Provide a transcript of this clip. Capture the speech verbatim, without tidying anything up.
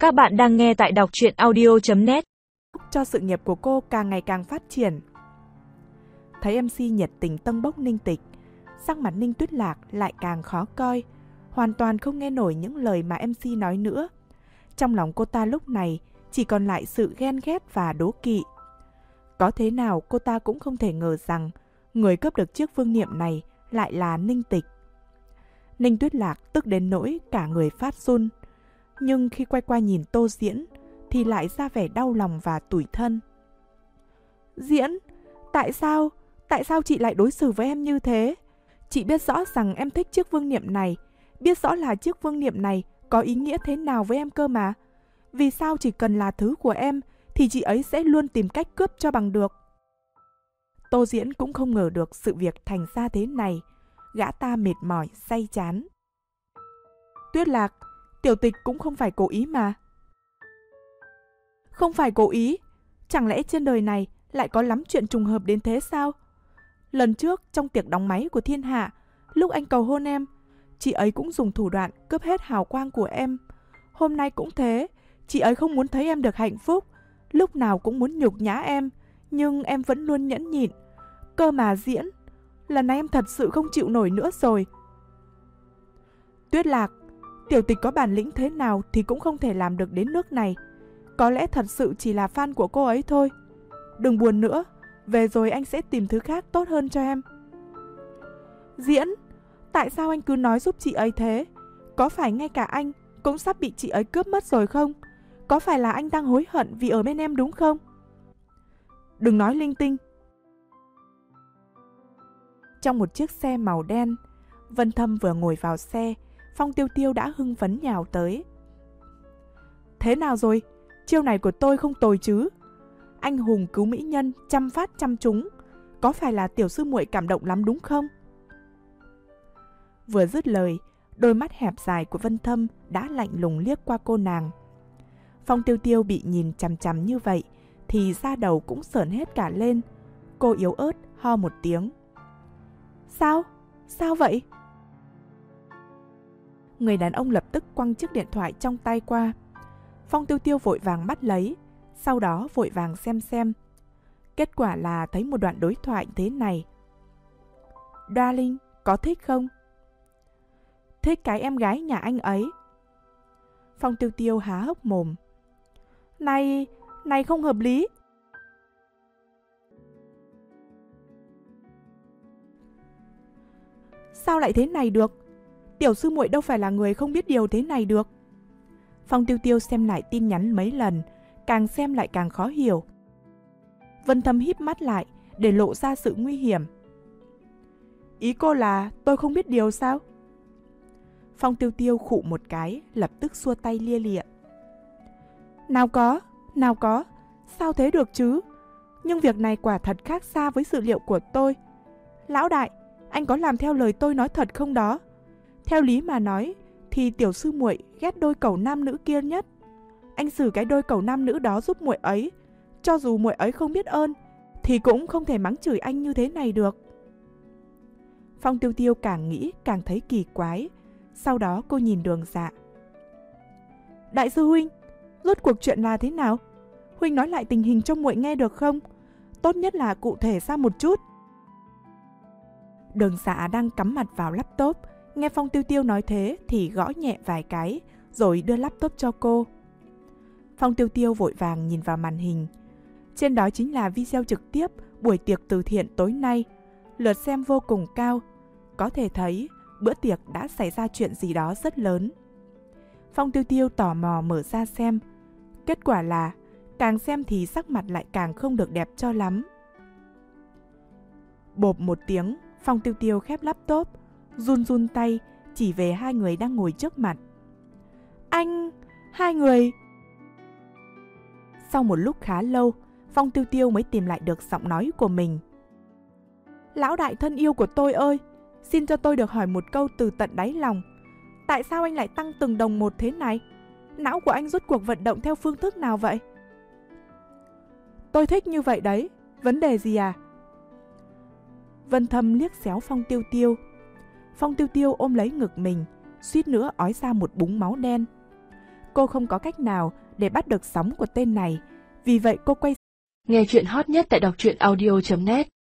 Các bạn đang nghe tại đọc truyện audio chấm net. Cho sự nghiệp của cô càng ngày càng phát triển. Thấy em xê nhiệt tình tâng bốc Ninh Tịch, sắc mặt Ninh Tuyết Lạc lại càng khó coi, hoàn toàn không nghe nổi những lời mà em xê nói nữa. Trong lòng cô ta lúc này chỉ còn lại sự ghen ghét và đố kỵ. Có thế nào cô ta cũng không thể ngờ rằng người cướp được chiếc vương niệm này lại là Ninh Tịch. Ninh Tuyết Lạc tức đến nỗi cả người phát run, nhưng khi quay qua nhìn Tô Diễn thì lại ra vẻ đau lòng và tủi thân. Diễn, tại sao, tại sao chị lại đối xử với em như thế? Chị biết rõ rằng em thích chiếc vương niệm này, biết rõ là chiếc vương niệm này có ý nghĩa thế nào với em cơ mà. Vì sao chỉ cần là thứ của em thì chị ấy sẽ luôn tìm cách cướp cho bằng được? Tô Diễn cũng không ngờ được sự việc thành ra thế này, gã ta mệt mỏi, say chán. Tuyết Lạc, Tiểu Tịch cũng không phải cố ý mà. Không phải cố ý? Chẳng lẽ trên đời này lại có lắm chuyện trùng hợp đến thế sao? Lần trước trong tiệc đóng máy của Thiên Hạ, lúc anh cầu hôn em, chị ấy cũng dùng thủ đoạn cướp hết hào quang của em. Hôm nay cũng thế, chị ấy không muốn thấy em được hạnh phúc, lúc nào cũng muốn nhục nhã em, nhưng em vẫn luôn nhẫn nhịn. Cơ mà Diễn, lần này em thật sự không chịu nổi nữa rồi. Tuyết Lạc, Tiểu Tịch có bản lĩnh thế nào thì cũng không thể làm được đến nước này. Có lẽ thật sự chỉ là fan của cô ấy thôi. Đừng buồn nữa, về rồi anh sẽ tìm thứ khác tốt hơn cho em. Diễn, tại sao anh cứ nói giúp chị ấy thế? Có phải ngay cả anh cũng sắp bị chị ấy cướp mất rồi không? Có phải là anh đang hối hận vì ở bên em đúng không? Đừng nói linh tinh. Trong một chiếc xe màu đen, Vân Thâm vừa ngồi vào xe, Phong Tiêu Tiêu đã hưng phấn nhào tới. Thế nào rồi? Chiêu này của tôi không tồi chứ? Anh hùng cứu mỹ nhân, trăm phát trăm trúng. Có phải là tiểu sư muội cảm động lắm đúng không? Vừa dứt lời, đôi mắt hẹp dài của Vân Thâm đã lạnh lùng liếc qua cô nàng. Phong Tiêu Tiêu bị nhìn chằm chằm như vậy thì da đầu cũng sởn hết cả lên. Cô yếu ớt ho một tiếng. Sao? Sao vậy? Người đàn ông lập tức quăng chiếc điện thoại trong tay qua. Phong Tiêu Tiêu vội vàng bắt lấy, sau đó vội vàng xem xem. Kết quả là thấy một đoạn đối thoại thế này. Darling, có thích không? Thích cái em gái nhà anh ấy. Phong Tiêu Tiêu há hốc mồm. Này, này không hợp lý. Sao lại thế này được? Tiểu sư muội đâu phải là người không biết điều thế này được. Phong Tiêu Tiêu xem lại tin nhắn mấy lần, càng xem lại càng khó hiểu. Vân Thâm híp mắt lại để lộ ra sự nguy hiểm. Ý cô là tôi không biết điều sao? Phong Tiêu Tiêu khụ một cái, lập tức xua tay lia lịa. Nào có, nào có, sao thế được chứ? Nhưng việc này quả thật khác xa với dự liệu của tôi. Lão đại, anh có làm theo lời tôi nói thật không đó? Theo lý mà nói thì tiểu sư muội ghét đôi cẩu nam nữ kia nhất. Anh xử cái đôi cẩu nam nữ đó giúp muội ấy, cho dù muội ấy không biết ơn thì cũng không thể mắng chửi anh như thế này được. Phong Tiêu Tiêu càng nghĩ càng thấy kỳ quái. Sau đó cô nhìn Đường Dạ. Đại sư huynh, rốt cuộc chuyện là thế nào? Huynh nói lại tình hình cho muội nghe được không? Tốt nhất là cụ thể ra một chút. Đường Dạ đang cắm mặt vào laptop, nghe Phong Tiêu Tiêu nói thế thì gõ nhẹ vài cái, rồi đưa laptop cho cô. Phong Tiêu Tiêu vội vàng nhìn vào màn hình. Trên đó chính là video trực tiếp buổi tiệc từ thiện tối nay. Lượt xem vô cùng cao. Có thể thấy bữa tiệc đã xảy ra chuyện gì đó rất lớn. Phong Tiêu Tiêu tò mò mở ra xem. Kết quả là càng xem thì sắc mặt lại càng không được đẹp cho lắm. Bộp một tiếng, Phong Tiêu Tiêu khép laptop, run run tay chỉ về hai người đang ngồi trước mặt. Anh, hai người. Sau một lúc khá lâu, Phong Tiêu Tiêu mới tìm lại được giọng nói của mình. Lão đại thân yêu của tôi ơi, xin cho tôi được hỏi một câu từ tận đáy lòng. Tại sao anh lại tăng từng đồng một thế này? Não của anh rốt cuộc vận động theo phương thức nào vậy? Tôi thích như vậy đấy, vấn đề gì à? Vân Thâm liếc xéo Phong Tiêu Tiêu. Phong Tiêu Tiêu ôm lấy ngực mình, suýt nữa ói ra một búng máu đen. Cô không có cách nào để bắt được sóng của tên này, vì vậy cô quay. Nghe chuyện hot nhất tại đọc truyện audio chấm net